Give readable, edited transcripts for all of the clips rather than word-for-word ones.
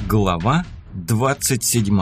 Глава 27.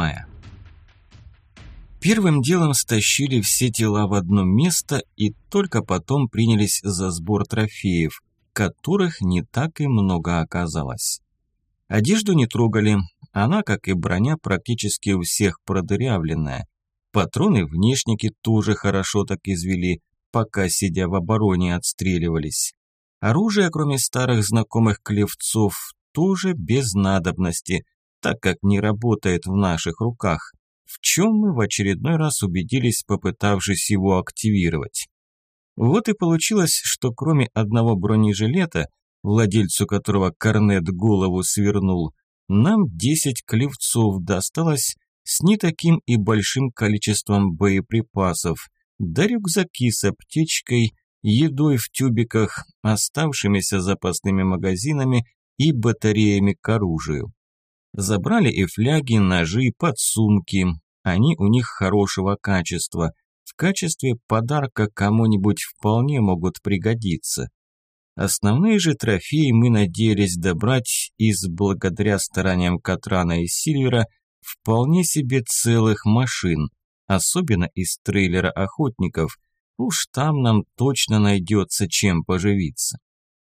Первым делом стащили все тела в одно место и только потом принялись за сбор трофеев, которых не так и много оказалось. Одежду не трогали, она, как и броня, практически у всех продырявленная. Патроны внешники тоже хорошо так извели, пока, сидя в обороне, отстреливались. Оружие, кроме старых знакомых клевцов, тоже без надобности, так как не работает в наших руках, в чем мы в очередной раз убедились, попытавшись его активировать. Вот и получилось, что кроме одного бронежилета, владельцу которого корнет голову свернул, нам 10 клевцов досталось с не таким и большим количеством боеприпасов, да рюкзаки с аптечкой, едой в тюбиках, оставшимися запасными магазинами и батареями к оружию. Забрали и фляги, ножи, подсумки. Они у них хорошего качества. В качестве подарка кому-нибудь вполне могут пригодиться. Основные же трофеи мы надеялись добрать из, благодаря стараниям Катрана и Сильвера, вполне себе целых машин, особенно из трейлера охотников. Уж там нам точно найдется чем поживиться.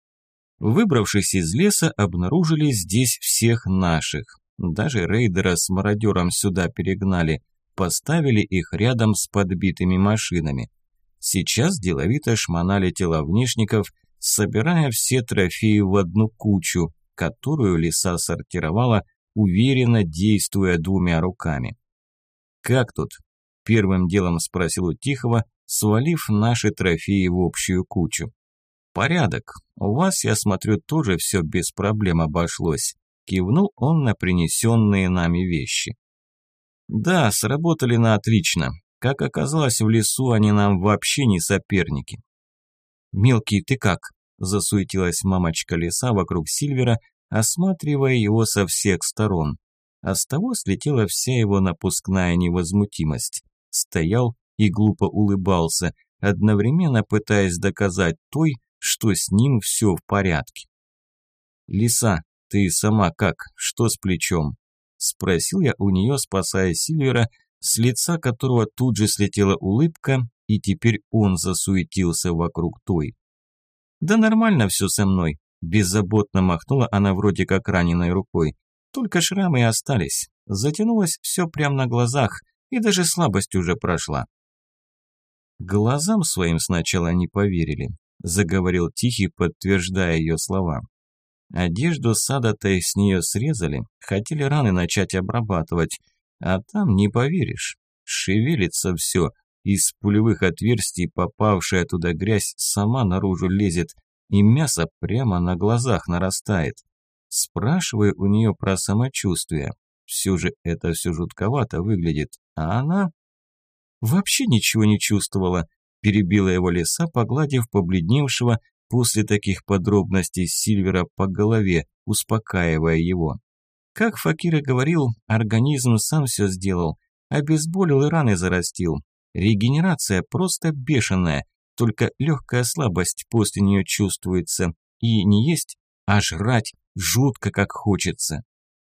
Выбравшись из леса, обнаружили здесь всех наших. Даже рейдера с мародером сюда перегнали, поставили их рядом с подбитыми машинами. Сейчас деловито шмонали тела внешников, собирая все трофеи в одну кучу, которую лиса сортировала, уверенно действуя двумя руками. «Как тут?» – первым делом спросил у Тихого, свалив наши трофеи в общую кучу. «Порядок. У вас, я смотрю, тоже все без проблем обошлось», – кивнул он на принесенные нами вещи. «Да, сработали на отлично. Как оказалось, в лесу они нам вообще не соперники». «Мелкий, ты как?» – засуетилась мамочка лиса вокруг Сильвера, осматривая его со всех сторон. А с того слетела вся его напускная невозмутимость. Стоял и глупо улыбался, одновременно пытаясь доказать той, что с ним все в порядке. «Лиса, ты сама как? Что с плечом?» – спросил я у нее, спасая Сильвера, с лица которого тут же слетела улыбка, и теперь он засуетился вокруг той. «Да нормально все со мной», – беззаботно махнула она вроде как раненой рукой. «Только шрамы и остались. Затянулось все прямо на глазах, и даже слабость уже прошла». Глазам своим сначала не поверили, заговорил Тихий, подтверждая ее слова. Одежду сада-то с нее срезали, хотели раны начать обрабатывать, а там, не поверишь, шевелится все, из пулевых отверстий попавшая туда грязь сама наружу лезет, и мясо прямо на глазах нарастает. Спрашиваю у нее про самочувствие, все же это все жутковато выглядит, а она... «Вообще ничего не чувствовала», – перебила его лиса, погладив побледневшего после таких подробностей Сильвера по голове, успокаивая его. Как Факир и говорил, организм сам все сделал, обезболил и раны зарастил. Регенерация просто бешеная, только легкая слабость после нее чувствуется. И не есть, а жрать жутко как хочется.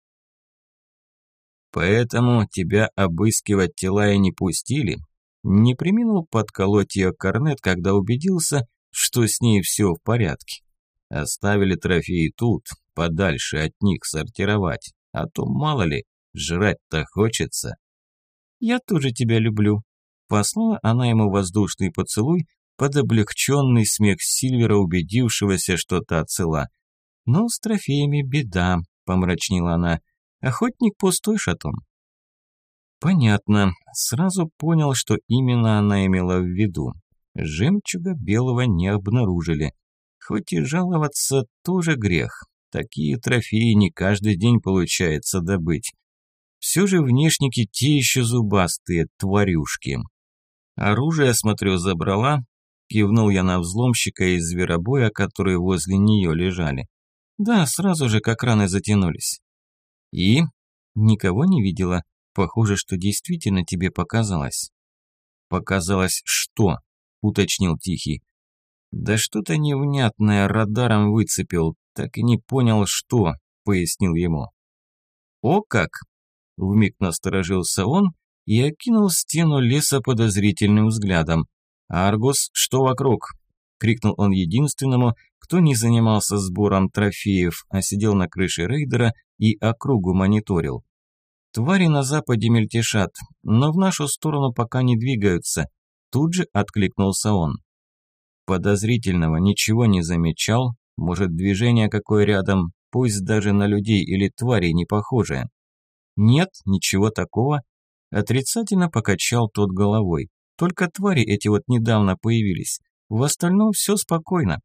«Поэтому тебя обыскивать тела и не пустили?» Не преминул подколоть ее корнет, когда убедился, что с ней все в порядке. Оставили трофеи тут, подальше от них сортировать, а то, мало ли, жрать-то хочется. «Я тоже тебя люблю», – послала она ему воздушный поцелуй под облегченный смех Сильвера, убедившегося, что та цела. «Но с трофеями беда», – помрачнела она. «Охотник пустой шатун». Понятно. Сразу понял, что именно она имела в виду. Жемчуга белого не обнаружили. Хоть и жаловаться тоже грех. Такие трофеи не каждый день получается добыть. Все же внешники те еще зубастые тварюшки. Оружие, смотрю, забрала. Кивнул я на взломщика из зверобоя, которые возле нее лежали. Да, сразу же, как раны затянулись. И? Никого не видела. Похоже, что действительно тебе показалось. Показалось что? Уточнил Тихий. Да что-то невнятное радаром выцепил, так и не понял, что, пояснил ему. «О как!» – вмиг насторожился он и окинул стену леса подозрительным взглядом. «Аргус, что вокруг?» – крикнул он единственному, кто не занимался сбором трофеев, а сидел на крыше рейдера и округу мониторил. «Твари на западе мельтешат, но в нашу сторону пока не двигаются», – тут же откликнулся он. Подозрительного ничего не замечал, может, движение какое рядом, пусть даже на людей или тварей не похожее. «Нет, ничего такого», – отрицательно покачал тот головой. «Только твари эти вот недавно появились, в остальном все спокойно».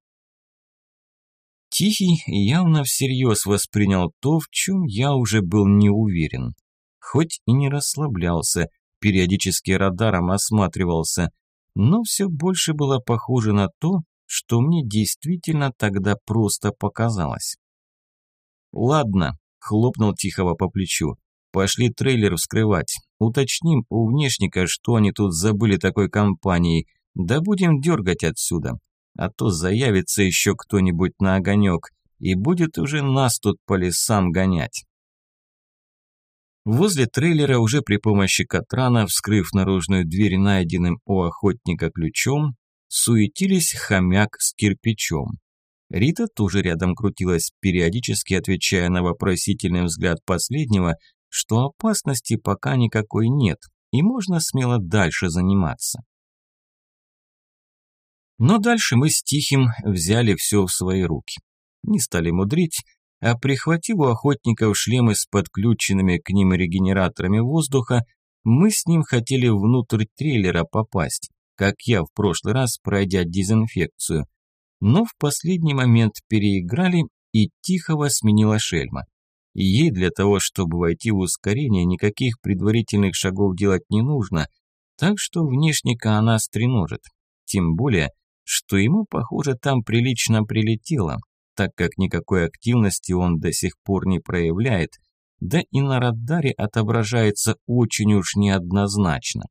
Тихий явно всерьез воспринял то, в чем я уже был не уверен. Хоть и не расслаблялся, периодически радаром осматривался, но все больше было похоже на то, что мне действительно тогда просто показалось. «Ладно», – хлопнул Тихого по плечу, – «пошли трейлер вскрывать. Уточним у внешника, что они тут забыли такой компанией, да будем дергать отсюда. А то заявится еще кто-нибудь на огонек, и будет уже нас тут по лесам гонять». Возле трейлера уже при помощи Катрана, вскрыв наружную дверь найденным у охотника ключом, суетились хомяк с кирпичом. Рита тоже рядом крутилась, периодически отвечая на вопросительный взгляд последнего, что опасности пока никакой нет, и можно смело дальше заниматься. Но дальше мы с Тихим взяли все в свои руки. Не стали мудрить, а прихватив у охотников шлемы с подключенными к ним регенераторами воздуха, мы с ним хотели внутрь трейлера попасть, как я в прошлый раз, пройдя дезинфекцию. Но в последний момент переиграли, и Тихого сменила шельма. Ей для того, чтобы войти в ускорение, никаких предварительных шагов делать не нужно, так что внешника она стреножит. Тем более, что ему, похоже, там прилично прилетело, так как никакой активности он до сих пор не проявляет, да и на радаре отображается очень уж неоднозначно.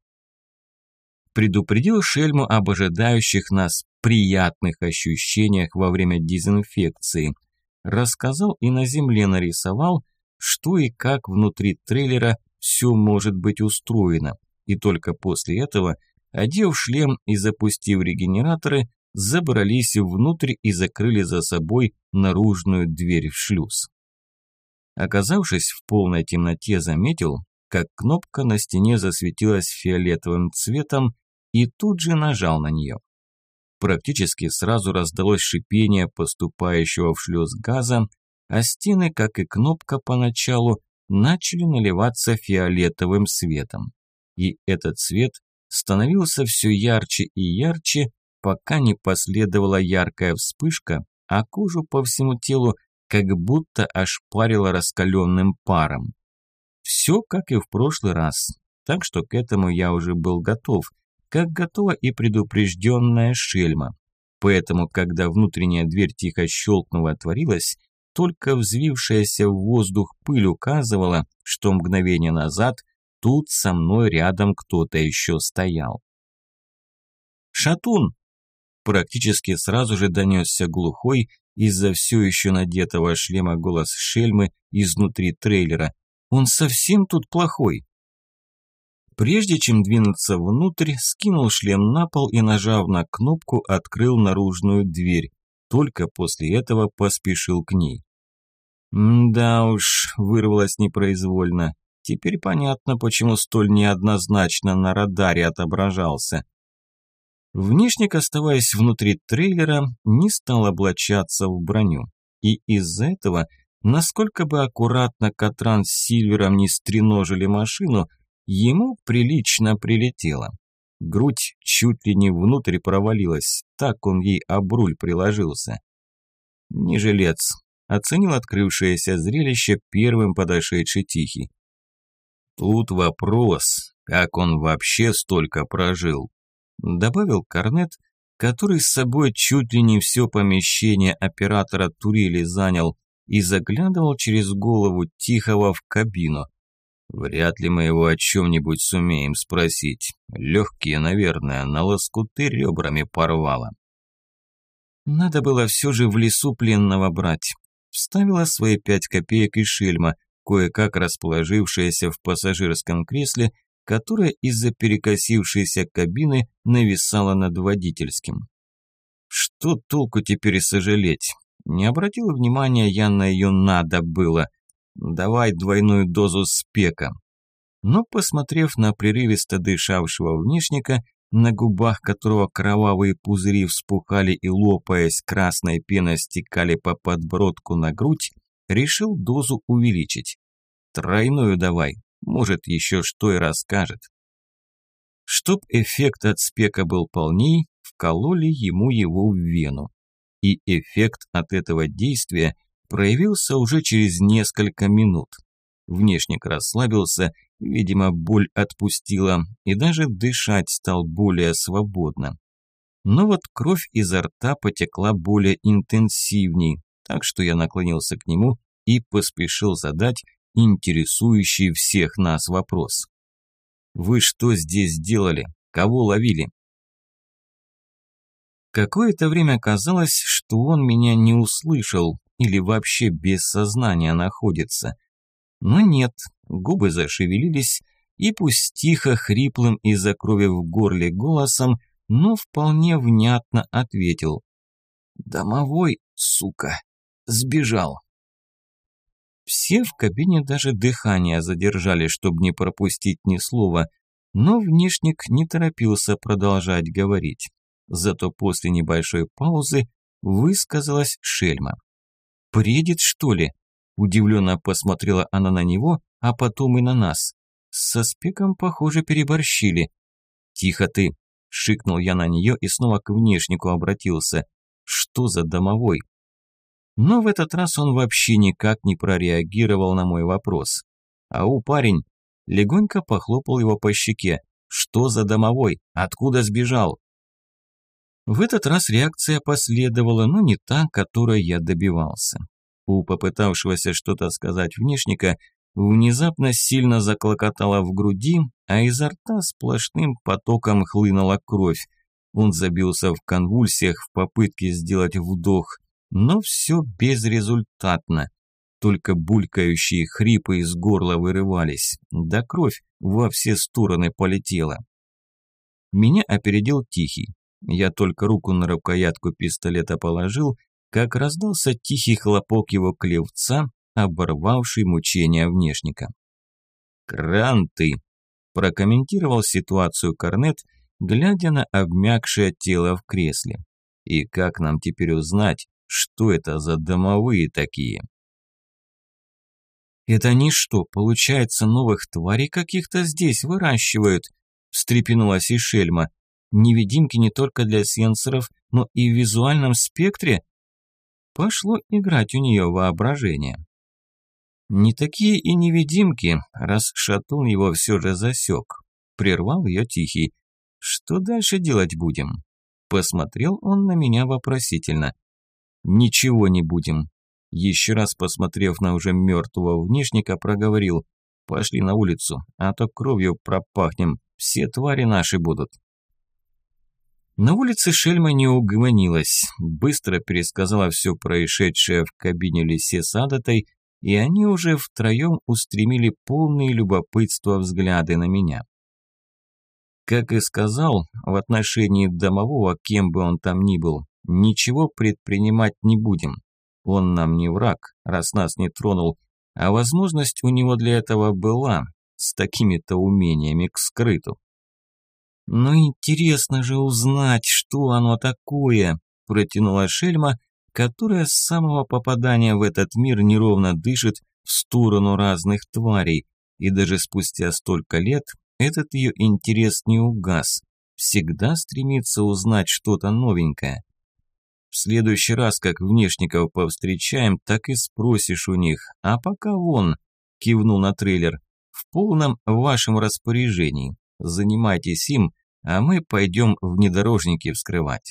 Предупредил шельму об ожидающих нас приятных ощущениях во время дезинфекции, рассказал и на земле нарисовал, что и как внутри трейлера все может быть устроено, и только после этого, одев шлем и запустив регенераторы, забрались внутрь и закрыли за собой наружную дверь в шлюз. Оказавшись в полной темноте, заметил, как кнопка на стене засветилась фиолетовым цветом, и тут же нажал на нее. Практически сразу раздалось шипение поступающего в шлюз газа, а стены, как и кнопка поначалу, начали наливаться фиолетовым светом. И этот свет становился все ярче и ярче, пока не последовала яркая вспышка, а кожу по всему телу как будто ошпарило раскаленным паром. Все как и в прошлый раз, так что к этому я уже был готов, как готова и предупрежденная шельма. Поэтому, когда внутренняя дверь тихо щелкнула и отворилась, только взвившаяся в воздух пыль указывала, что мгновение назад тут со мной рядом кто-то еще стоял. «Шатун!» Практически сразу же донесся глухой из-за все еще надетого шлема голос шельмы изнутри трейлера. «Он совсем тут плохой!» Прежде чем двинуться внутрь, скинул шлем на пол и, нажав на кнопку, открыл наружную дверь. Только после этого поспешил к ней. «Да уж», – вырвалось непроизвольно. Теперь понятно, почему столь неоднозначно на радаре отображался. Внешник, оставаясь внутри трейлера, не стал облачаться в броню. И из-за этого, насколько бы аккуратно Катран с Сильвером не стреножили машину, ему прилично прилетело. Грудь чуть ли не внутрь провалилась, так он ей об руль приложился. «Не жилец», – оценил открывшееся зрелище первым подошедший Тихий. «Тут вопрос, как он вообще столько прожил», – добавил Корнет, который с собой чуть ли не все помещение оператора турели занял и заглядывал через голову Тихого в кабину. «Вряд ли мы его о чем-нибудь сумеем спросить. Легкие, наверное, на лоскуты ребрами порвало». «Надо было все же в лесу пленного брать», – вставила свои 5 копеек и шельма, кое-как расположившаяся в пассажирском кресле, которое из-за перекосившейся кабины нависало над водительским. Что толку теперь сожалеть? Не обратил внимания я на ее «надо было». Давай двойную дозу спека. Но, посмотрев на прерывисто дышавшего внешника, на губах которого кровавые пузыри вспухали и, лопаясь, красной пеной стекали по подбородку на грудь, решил дозу увеличить. Тройную давай, может, еще что и расскажет. Чтоб эффект от спека был полней, вкололи ему его в вену. И эффект от этого действия проявился уже через несколько минут. Внешник расслабился, видимо, боль отпустила, и даже дышать стал более свободно. Но вот кровь изо рта потекла более интенсивней, так что я наклонился к нему и поспешил задать интересующий всех нас вопрос. «Вы что здесь делали? Кого ловили?» Какое-то время казалось, что он меня не услышал или вообще без сознания находится. Но нет, губы зашевелились, и пусть тихо, хриплым из-за крови в горле голосом, но вполне внятно ответил. «Домовой, сука, сбежал». Все в кабине даже дыхание задержали, чтобы не пропустить ни слова, но внешник не торопился продолжать говорить. Зато после небольшой паузы высказалась Шельма. «Бредит, что ли?» Удивленно посмотрела она на него, а потом и на нас. Со спеком, похоже, переборщили. «Тихо ты!» – шикнул я на нее и снова к внешнику обратился. «Что за домовой?» Но в этот раз он вообще никак не прореагировал на мой вопрос. «Ау, парень!» – легонько похлопал его по щеке. «Что за домовой? Откуда сбежал?» В этот раз реакция последовала, но не та, которой я добивался. У попытавшегося что-то сказать внешника внезапно сильно заклокотало в груди, а изо рта сплошным потоком хлынула кровь. Он забился в конвульсиях в попытке сделать вдох, но все безрезультатно. Только булькающие хрипы из горла вырывались, да кровь во все стороны полетела. Меня опередил Тихий. Я только руку на рукоятку пистолета положил, как раздался тихий хлопок его клевца, оборвавший мучения внешника. «Кранты!» – прокомментировал ситуацию Корнет, глядя на обмякшее тело в кресле. «И как нам теперь узнать, что это за домовые такие?» «Это они что, получается, новых тварей каких-то здесь выращивают?» – встрепенулась и Шельма. «Невидимки не только для сенсоров, но и в визуальном спектре?» Пошло играть у нее воображение. «Не такие и невидимки, раз шатун его все же засек», – прервал ее Тихий. «Что дальше делать будем?» Посмотрел он на меня вопросительно. «Ничего не будем». Еще раз посмотрев на уже мертвого внешника, проговорил. «Пошли на улицу, а то кровью пропахнем, все твари наши будут». На улице Шельма не угомонилась, быстро пересказала все происшедшее в кабине Лисе с Адатой, и они уже втроем устремили полные любопытства взгляды на меня. Как и сказал, в отношении домового, кем бы он там ни был, ничего предпринимать не будем. Он нам не враг, раз нас не тронул, а возможность у него для этого была, с такими-то умениями к скрыту. «Ну интересно же узнать, что оно такое», – протянула Шельма, которая с самого попадания в этот мир неровно дышит в сторону разных тварей, и даже спустя столько лет этот ее интерес не угас, всегда стремится узнать что-то новенькое. «В следующий раз, как внешников повстречаем, так и спросишь у них, а пока вон», – кивнул на трейлер, – «в полном вашем распоряжении, занимайтесь им, а мы пойдем внедорожники вскрывать».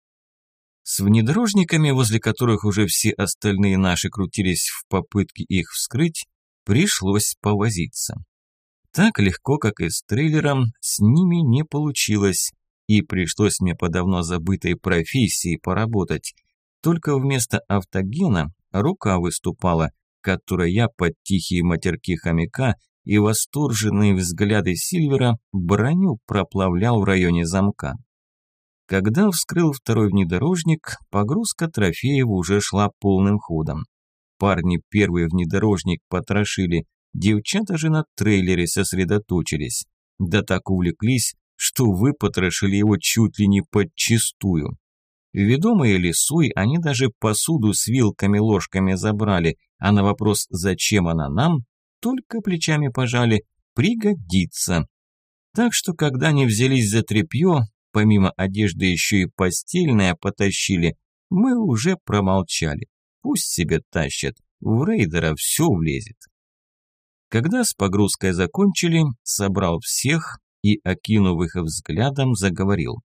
С внедорожниками, возле которых уже все остальные наши крутились в попытке их вскрыть, пришлось повозиться. Так легко, как и с трейлером, с ними не получилось, и пришлось мне по давно забытой профессии поработать. Только вместо автогена рука выступала, которой я под тихие матерки хомяка и восторженные взгляды Сильвера броню проплавлял в районе замка. Когда вскрыл второй внедорожник, погрузка трофеев уже шла полным ходом. Парни первый внедорожник потрошили, девчата же на трейлере сосредоточились. Да так увлеклись, что выпотрошили его чуть ли не подчистую. Ведомые лисой, они даже посуду с вилками-ложками забрали, а на вопрос «зачем она нам?» только плечами пожали «пригодится». Так что, когда они взялись за тряпье, помимо одежды еще и постельное потащили, мы уже промолчали. Пусть себе тащат, в рейдера все влезет. Когда с погрузкой закончили, собрал всех и, окинув их взглядом, заговорил.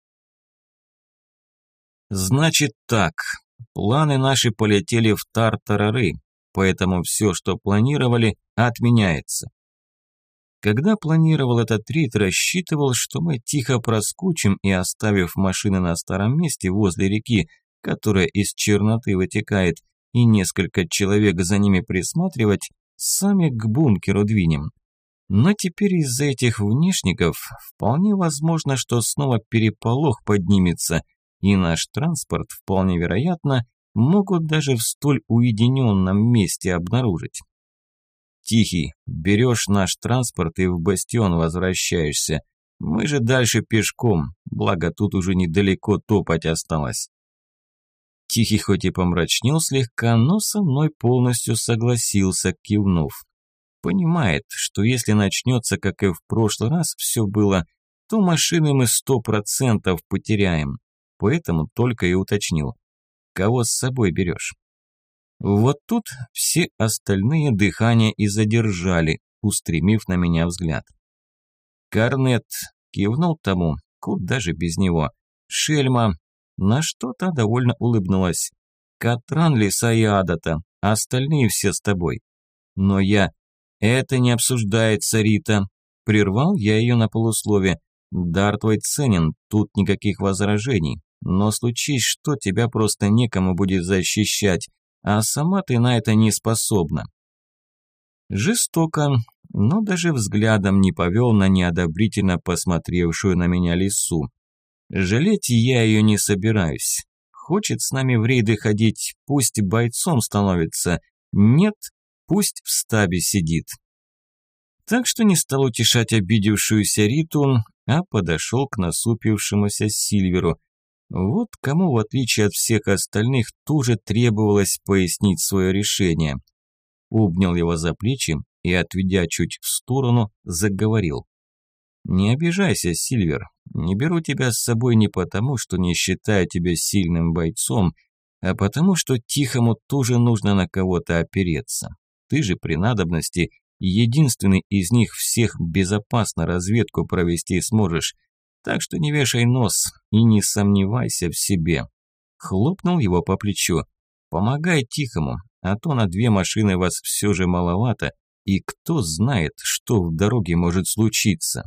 Значит так, планы наши полетели в тартарары, поэтому все, что планировали, отменяется. Когда планировал этот рейд, рассчитывал, что мы тихо проскочим и, оставив машины на старом месте возле реки, которая из черноты вытекает, и несколько человек за ними присматривать, сами к бункеру двинем. Но теперь из-за этих внешников вполне возможно, что снова переполох поднимется, и наш транспорт, вполне вероятно, могут даже в столь уединенном месте обнаружить. Тихий, берешь наш транспорт и в бастион возвращаешься. Мы же дальше пешком, благо тут уже недалеко топать осталось. Тихий хоть и помрачнел слегка, но со мной полностью согласился, кивнув. Понимает, что если начнется, как и в прошлый раз все было, то машины мы 100% потеряем. Поэтому только и уточнил. Кого с собой берешь? Вот тут все остальные дыхания и задержали, устремив на меня взгляд. Корнет кивнул тому, куда же без него. Шельма, на что та довольно улыбнулась. Катран, Лиса и Адата, остальные все с тобой. Но я... Это не обсуждается, Рита. Прервал я ее на полуслове. Дар твой ценен, тут никаких возражений. Но случись что, тебя просто некому будет защищать, а сама ты на это не способна. Жестоко, но даже взглядом не повел на неодобрительно посмотревшую на меня лису. Жалеть я ее не собираюсь. Хочет с нами в рейды ходить, пусть бойцом становится. Нет, пусть в стабе сидит. Так что не стал утешать обидевшуюся Риту, а подошел к насупившемуся Сильверу. Вот кому, в отличие от всех остальных, тоже требовалось пояснить свое решение. Обнял его за плечи и, отведя чуть в сторону, заговорил. «Не обижайся, Сильвер, не беру тебя с собой не потому, что не считаю тебя сильным бойцом, а потому, что Тихому тоже нужно на кого-то опереться. Ты же при надобности единственный из них всех безопасно разведку провести сможешь, так что не вешай нос и не сомневайся в себе». Хлопнул его по плечу. «Помогай Тихому, а то на 2 машины вас все же маловато, и кто знает, что в дороге может случиться».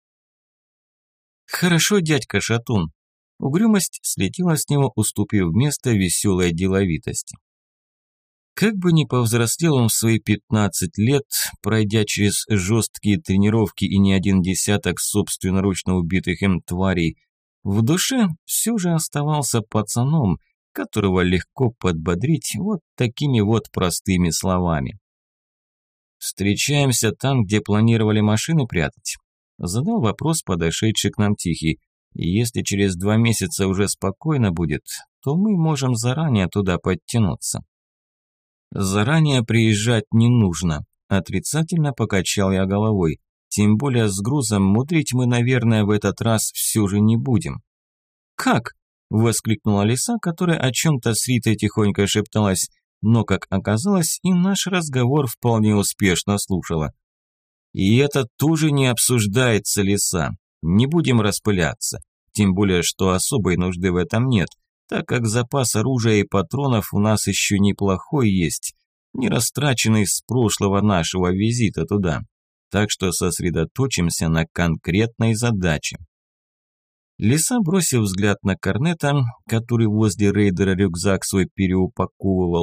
«Хорошо, дядька Шатун». Угрюмость слетела с него, уступив место веселой деловитости. Как бы ни повзрослел он в свои 15 лет, пройдя через жесткие тренировки и не один десяток собственноручно убитых им тварей, в душе все же оставался пацаном, которого легко подбодрить вот такими вот простыми словами. «Встречаемся там, где планировали машины прятать?» Задал вопрос подошедший к нам Тихий. «Если через 2 месяца уже спокойно будет, то мы можем заранее туда подтянуться». «Заранее приезжать не нужно», – отрицательно покачал я головой. «Тем более с грузом мудрить мы, наверное, в этот раз все же не будем». «Как?» – воскликнула Лиса, которая о чем-то с Ритой тихонько шепталась, но, как оказалось, и наш разговор вполне успешно слушала. «И это тоже не обсуждается, Лиса. Не будем распыляться. Тем более, что особой нужды в этом нет, так как запас оружия и патронов у нас еще неплохой есть, не растраченный с прошлого нашего визита туда. Так что сосредоточимся на конкретной задаче». Лиса, бросив взгляд на Корнета, который возле рейдера рюкзак свой переупаковывал,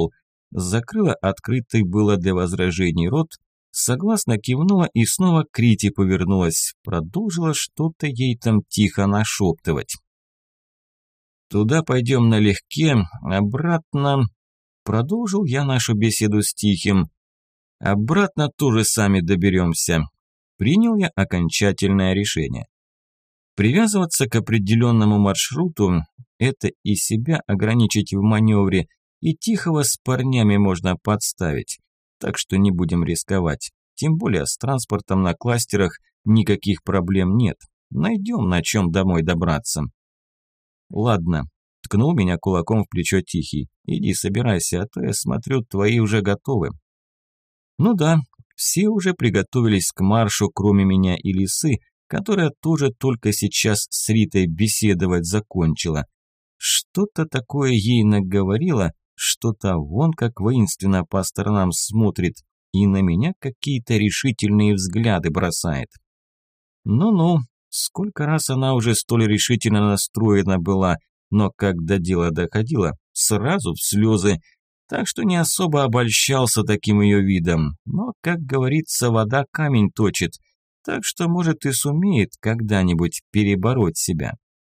закрыла открытый было для возражений рот, согласно кивнула и снова к Рите повернулась, продолжила что-то ей там тихо нашептывать. «Туда пойдем налегке, обратно...» Продолжил я нашу беседу с Тихим. «Обратно тоже сами доберемся». Принял я окончательное решение. Привязываться к определенному маршруту – это и себя ограничить в маневре, и Тихого с парнями можно подставить. Так что не будем рисковать. Тем более с транспортом на кластерах никаких проблем нет. Найдем, на чем домой добраться. Ладно, ткнул меня кулаком в плечо Тихий. Иди собирайся, а то я смотрю, твои уже готовы. Ну да, все уже приготовились к маршу, кроме меня и Лисы, которая тоже только сейчас с Ритой беседовать закончила. Что-то такое ей наговорила, что-то вон как воинственно по сторонам смотрит и на меня какие-то решительные взгляды бросает. Ну-ну, сколько раз она уже столь решительно настроена была, но когда дело доходило, сразу в слезы, так что не особо обольщался таким ее видом, но, как говорится, вода камень точит, так что, может, и сумеет когда-нибудь перебороть себя.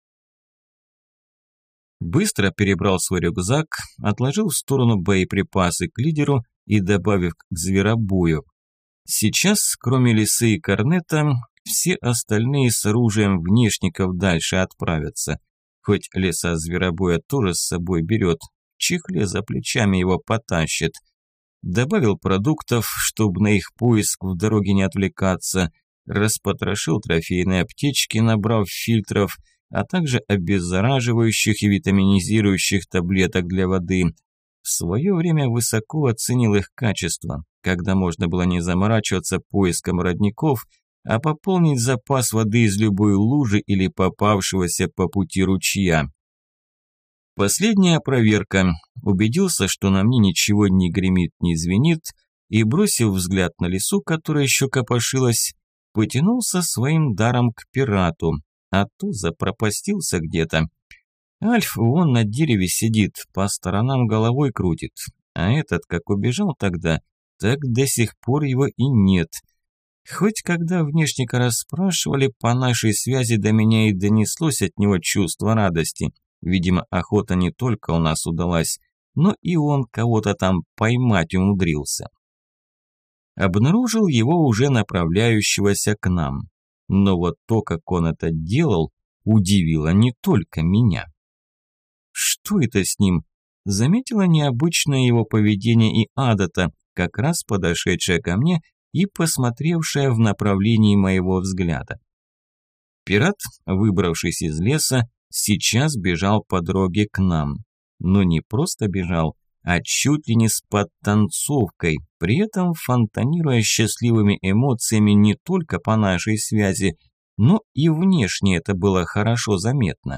Быстро перебрал свой рюкзак, отложил в сторону боеприпасы к лидеру и добавив к зверобою. Сейчас, кроме Лисы и Корнета, все остальные с оружием внешников дальше отправятся. Хоть Лиса зверобоя тоже с собой берет, в чехле за плечами его потащит. Добавил продуктов, чтобы на их поиск в дороге не отвлекаться, распотрошил трофейные аптечки, набрав фильтров, а также обеззараживающих и витаминизирующих таблеток для воды. В свое время высоко оценил их качество, когда можно было не заморачиваться поиском родников, а пополнить запас воды из любой лужи или попавшегося по пути ручья. Последняя проверка. Убедился, что на мне ничего не гремит, не звенит, и, бросив взгляд на Лису, которая еще копошилась, потянулся своим даром к пирату, а то запропастился где-то. Альф вон на дереве сидит, по сторонам головой крутит, а этот, как убежал тогда, так до сих пор его и нет. Хоть когда внешника расспрашивали, по нашей связи до меня и донеслось от него чувство радости. Видимо, охота не только у нас удалась, но и он кого-то там поймать умудрился. Обнаружил его уже направляющегося к нам. Но вот то, как он это делал, удивило не только меня. Что это с ним? Заметила необычное его поведение и Адата, как раз подошедшая ко мне и посмотревшая в направлении моего взгляда. Пират, выбравшись из леса, сейчас бежал по дороге к нам. Но не просто бежал, а чуть ли не с подтанцовкой, при этом фонтанируя счастливыми эмоциями не только по нашей связи, но и внешне это было хорошо заметно.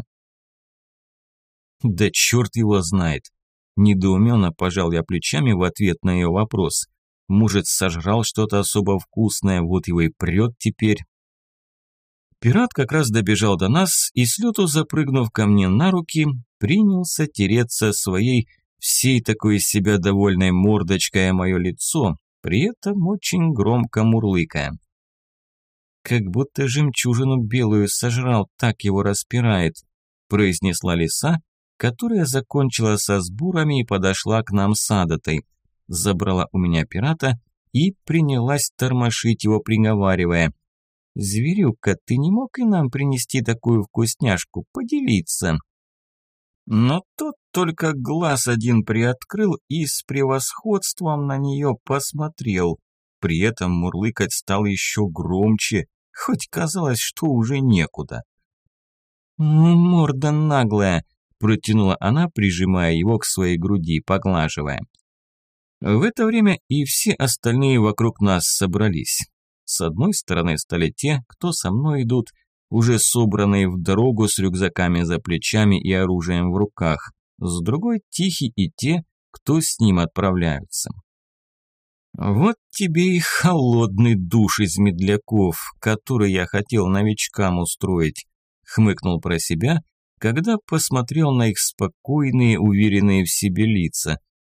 Да черт его знает. Недоуменно пожал я плечами в ответ на ее вопрос. Может, сожрал что-то особо вкусное, вот его и прет теперь. Пират как раз добежал до нас и, с лету запрыгнув ко мне на руки, принялся тереться своей всей такой из себя довольной мордочкой о мое лицо, при этом очень громко мурлыкая. «Как будто жемчужину белую сожрал, так его распирает», произнесла Лиса, которая закончила со сборами и подошла к нам с Адатой. Забрала у меня пирата и принялась тормошить его, приговаривая: «Зверюка, ты не мог и нам принести такую вкусняшку, поделиться?» Но тот только глаз один приоткрыл и с превосходством на нее посмотрел. При этом мурлыкать стал еще громче, хоть казалось, что уже некуда. «Морда наглая», – протянула она, прижимая его к своей груди, поглаживая. В это время и все остальные вокруг нас собрались. С одной стороны стали те, кто со мной идут, уже собранные в дорогу с рюкзаками за плечами и оружием в руках. С другой – Тихий и те, кто с ним отправляются. Вот тебе и холодный душ из медляков, который я хотел новичкам устроить, хмыкнул про себя, когда посмотрел на их спокойные, уверенные в себе лица.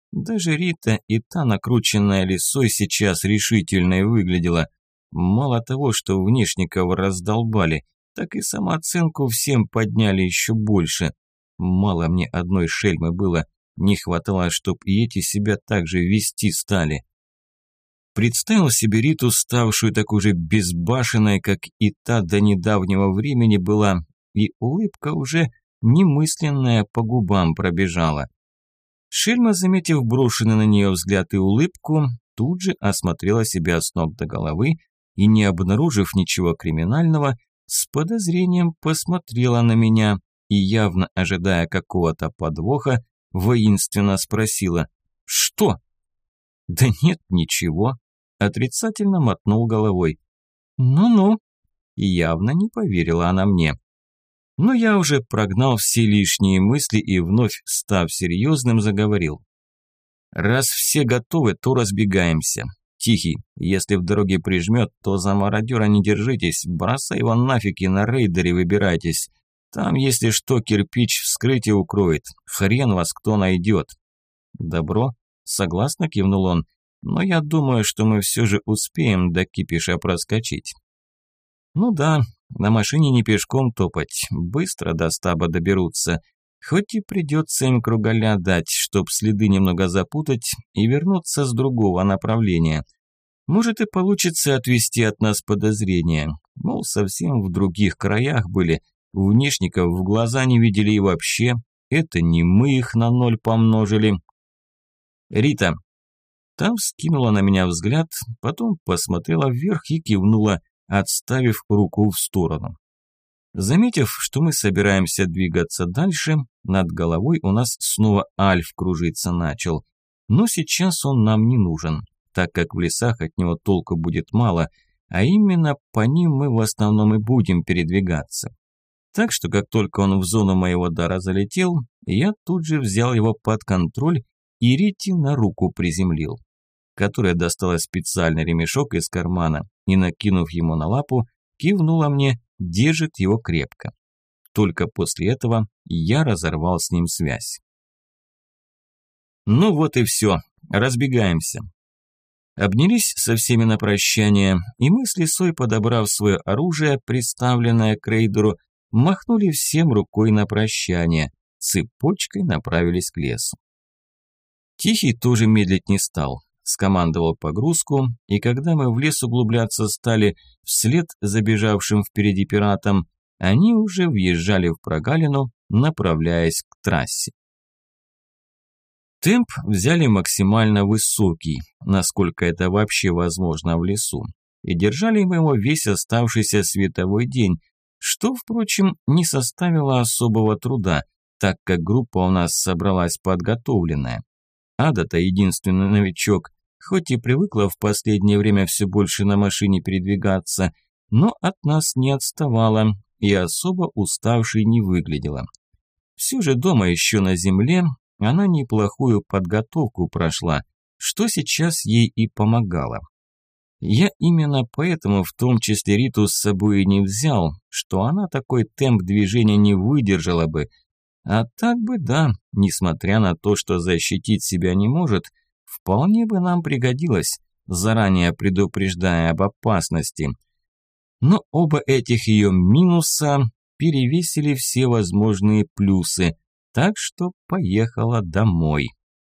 Даже Рита и та, накрученная лисой, сейчас решительной выглядела. Мало того, что внешников раздолбали, так и самооценку всем подняли еще больше. Мало мне одной шельмы было, не хватало, чтоб и эти себя так же вести стали. Представил себе Риту, ставшую такой же безбашенной, как и та до недавнего времени была, и улыбка уже немысленная по губам пробежала. Шельма, заметив брошенный на нее взгляд и улыбку, тут же осмотрела себя с ног до головы и, не обнаружив ничего криминального, с подозрением посмотрела на меня и, явно ожидая какого-то подвоха, воинственно спросила: «Что?» «Да нет, ничего», – отрицательно мотнул головой. «Ну-ну», – явно не поверила она мне. Но я уже прогнал все лишние мысли и, вновь став серьезным, заговорил. «Раз все готовы, то разбегаемся. Тихий, если в дороге прижмет, то за мародера не держитесь, бросай его нафиг и на рейдере выбирайтесь. Там, если что, кирпич вскрытие укроет, хрен вас кто найдет». «Добро», – согласно кивнул он, – «но я думаю, что мы все же успеем до кипиша проскочить». «Ну да, на машине не пешком топать, быстро до стаба доберутся, хоть и придется им кругаля дать, чтоб следы немного запутать и вернуться с другого направления. Может и получится отвести от нас подозрения, мол, совсем в других краях были, внешников в глаза не видели и вообще, это не мы их на 0 помножили». «Рита». Та вскинула на меня взгляд, потом посмотрела вверх и кивнула, отставив руку в сторону. Заметив, что мы собираемся двигаться дальше, над головой у нас снова Альф кружиться начал. Но сейчас он нам не нужен, так как в лесах от него толку будет мало, а именно по ним мы в основном и будем передвигаться. Так что, как только он в зону моего дара залетел, я тут же взял его под контроль и Рите на руку приземлил, которая достала специальный ремешок из кармана и, накинув ему на лапу, кивнула мне, держит его крепко. Только после этого я разорвал с ним связь. Ну вот и все, разбегаемся. Обнялись со всеми на прощание, и мы с лисой, подобрав свое оружие, приставленное к рейдеру, махнули всем рукой на прощание, цепочкой направились к лесу. Тихий тоже медлить не стал, скомандовал погрузку, и когда мы в лес углубляться стали вслед забежавшим впереди пиратам, они уже въезжали в прогалину, направляясь к трассе. Темп взяли максимально высокий, насколько это вообще возможно в лесу, и держали мы его весь оставшийся световой день, что, впрочем, не составило особого труда, так как группа у нас собралась подготовленная. Ада-то единственный новичок, хоть и привыкла в последнее время все больше на машине передвигаться, но от нас не отставала и особо уставшей не выглядела. Все же дома еще на земле она неплохую подготовку прошла, что сейчас ей и помогало. Я именно поэтому в том числе Риту с собой и не взял, что она такой темп движения не выдержала бы. А так бы да, несмотря на то, что защитить себя не может, вполне бы нам пригодилось, заранее предупреждая об опасности. Но оба этих ее минуса перевесили все возможные плюсы, так что поехала домой.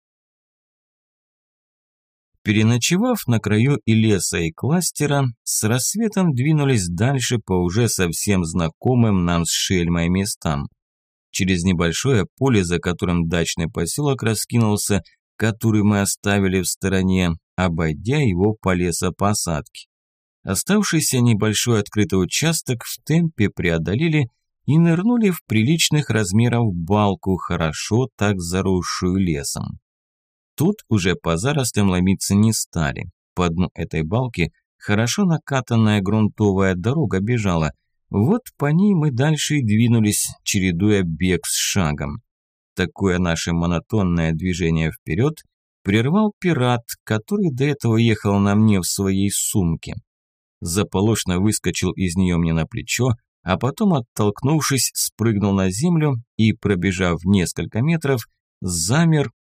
Переночевав на краю и леса, и кластера, с рассветом двинулись дальше по уже совсем знакомым нам с Шельмой местам. Через небольшое поле, за которым дачный поселок раскинулся, который мы оставили в стороне, обойдя его по лесопосадке. Оставшийся небольшой открытый участок в темпе преодолели и нырнули в приличных размеров балку, хорошо так заросшую лесом. Тут уже по зарослям ломиться не стали. По дну этой балки хорошо накатанная грунтовая дорога бежала. Вот по ней мы дальше и двинулись, чередуя бег с шагом. Такое наше монотонное движение вперед прервал пират, который до этого ехал на мне в своей сумке. Заполошно выскочил из нее мне на плечо, а потом, оттолкнувшись, спрыгнул на землю и, пробежав несколько метров, замер,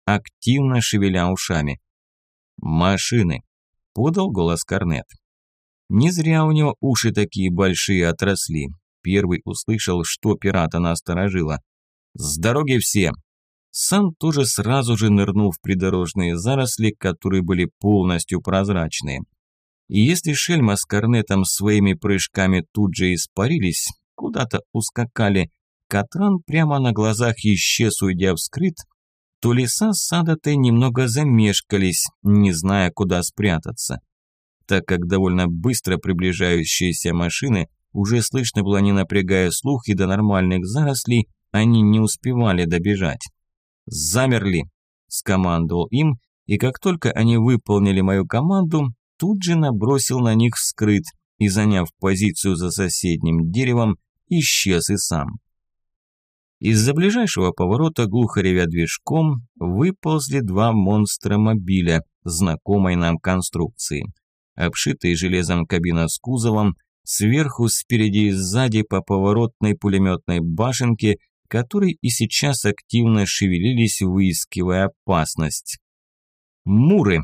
активно шевеля ушами. «Машины», – подал голос Корнет. Не зря у него уши такие большие отросли. Первый услышал, что пирата насторожило. «С дороги все!» Сам тоже сразу же нырнул в придорожные заросли, которые были полностью прозрачные. И если Шельма с Корнетом своими прыжками тут же испарились, куда-то ускакали, Катран прямо на глазах исчез, уйдя вскрыт, то Лиса с Адатой немного замешкались, не зная, куда спрятаться. Так как довольно быстро приближающиеся машины уже слышно было, не напрягая слух, и до нормальных зарослей они не успевали добежать. «Замерли!» – скомандовал им, и как только они выполнили мою команду, тут же набросил на них вскрыт и, заняв позицию за соседним деревом, исчез и сам. Из-за ближайшего поворота, глухо ревя движком, выползли два монстра-мобиля знакомой нам конструкции. Обшитые железом кабина с кузовом, сверху, спереди и сзади по поворотной пулеметной башенке, которые и сейчас активно шевелились, выискивая опасность. Муры.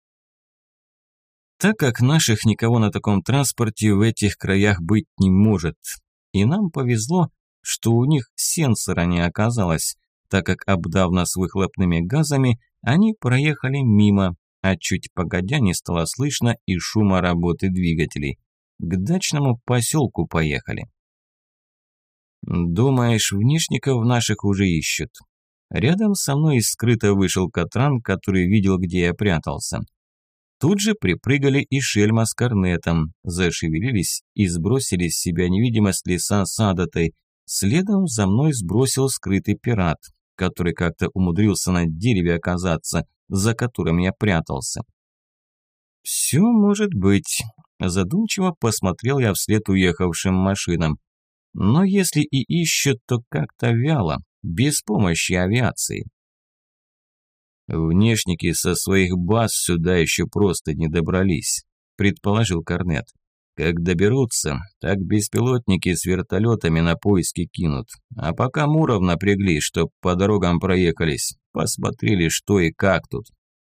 Так как наших никого на таком транспорте в этих краях быть не может, и нам повезло, что у них сенсора не оказалось, так как, обдав нас выхлопными газами, они проехали мимо, а чуть погодя не стало слышно и шума работы двигателей. К дачному поселку поехали. «Думаешь, внешников наших уже ищут?» Рядом со мной скрыто вышел Катран, который видел, где я прятался. Тут же припрыгали и Шельма с Корнетом, зашевелились и сбросили с себя невидимость Лиса с Адатой. Следом за мной сбросил скрытый пират, который как-то умудрился на дереве оказаться, за которым я прятался. «Все может быть», – задумчиво посмотрел я вслед уехавшим машинам. «Но если и ищут, то как-то вяло, без помощи авиации». «Внешники со своих баз сюда еще просто не добрались», – предположил Корнет. «Как доберутся, так беспилотники с вертолетами на поиски кинут. А пока Муров напрягли, чтоб по дорогам проехались, посмотрели, что и как тут».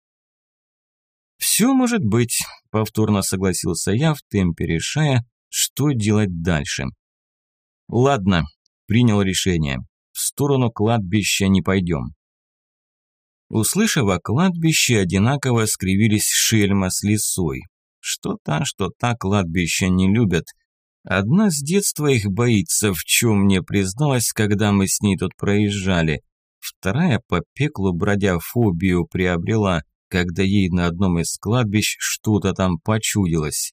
«Все может быть», – повторно согласился я, в темпе решая, что делать дальше. «Ладно», – принял решение. «В сторону кладбища не пойдем». Услышав о кладбище, одинаково скривились Шельма с Лисой. Что та кладбища не любят. Одна с детства их боится, в чем мне призналась, когда мы с ней тут проезжали. Вторая по пеклу бродя фобию приобрела, когда ей на одном из кладбищ что-то там почудилось.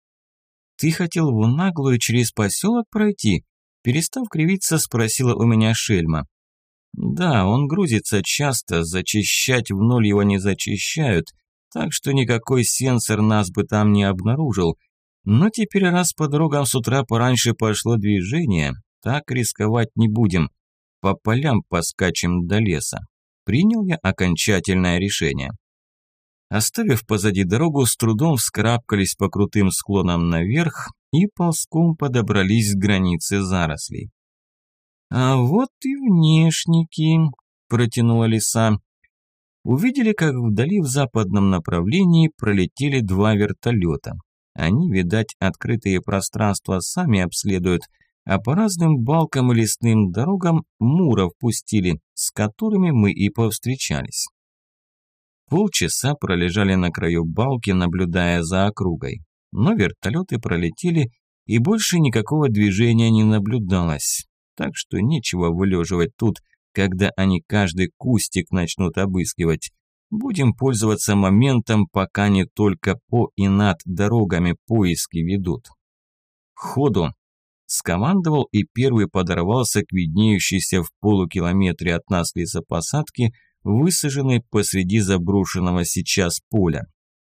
«Ты хотел в наглую через поселок пройти?» Перестав кривиться, спросила у меня Шельма. «Да, он грузится часто, зачищать в ноль его не зачищают, так что никакой сенсор нас бы там не обнаружил. Но теперь, раз по дорогам с утра пораньше пошло движение, так рисковать не будем. По полям поскачем до леса». Принял я окончательное решение. Оставив позади дорогу, с трудом вскарабкались по крутым склонам наверх и ползком подобрались к границе зарослей. «А вот и внешники», – протянула Лиса. Увидели, как вдали в западном направлении пролетели два вертолета. Они, видать, открытые пространства сами обследуют, а по разным балкам и лесным дорогам муров пустили, с которыми мы и повстречались. Полчаса пролежали на краю балки, наблюдая за округой. Но вертолеты пролетели, и больше никакого движения не наблюдалось. Так что нечего вылеживать тут, когда они каждый кустик начнут обыскивать. Будем пользоваться моментом, пока не только по и над дорогами поиски ведут. «Ходу!» – скомандовал, и первый подорвался к виднеющейся в полукилометре от нас лесопосадке, высаженной посреди заброшенного сейчас поля.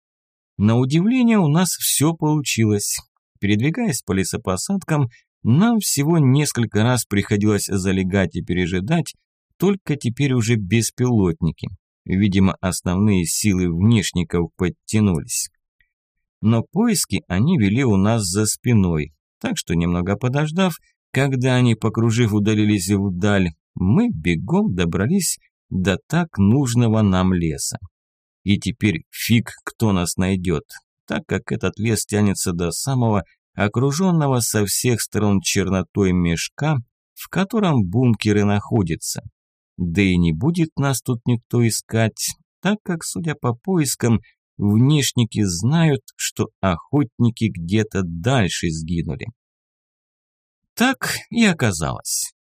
На удивление у нас все получилось. Передвигаясь по лесопосадкам, нам всего несколько раз приходилось залегать и пережидать, только теперь уже беспилотники. Видимо, основные силы внешников подтянулись. Но поиски они вели у нас за спиной, так что немного подождав, когда они, покружив, удалились вдаль, мы бегом добрались до так нужного нам леса. И теперь фиг кто нас найдет, так как этот лес тянется до самого окруженного со всех сторон чернотой мешка, в котором бункеры находятся. Да и не будет нас тут никто искать, так как, судя по поискам, внешники знают, что охотники где-то дальше сгинули. Так и оказалось.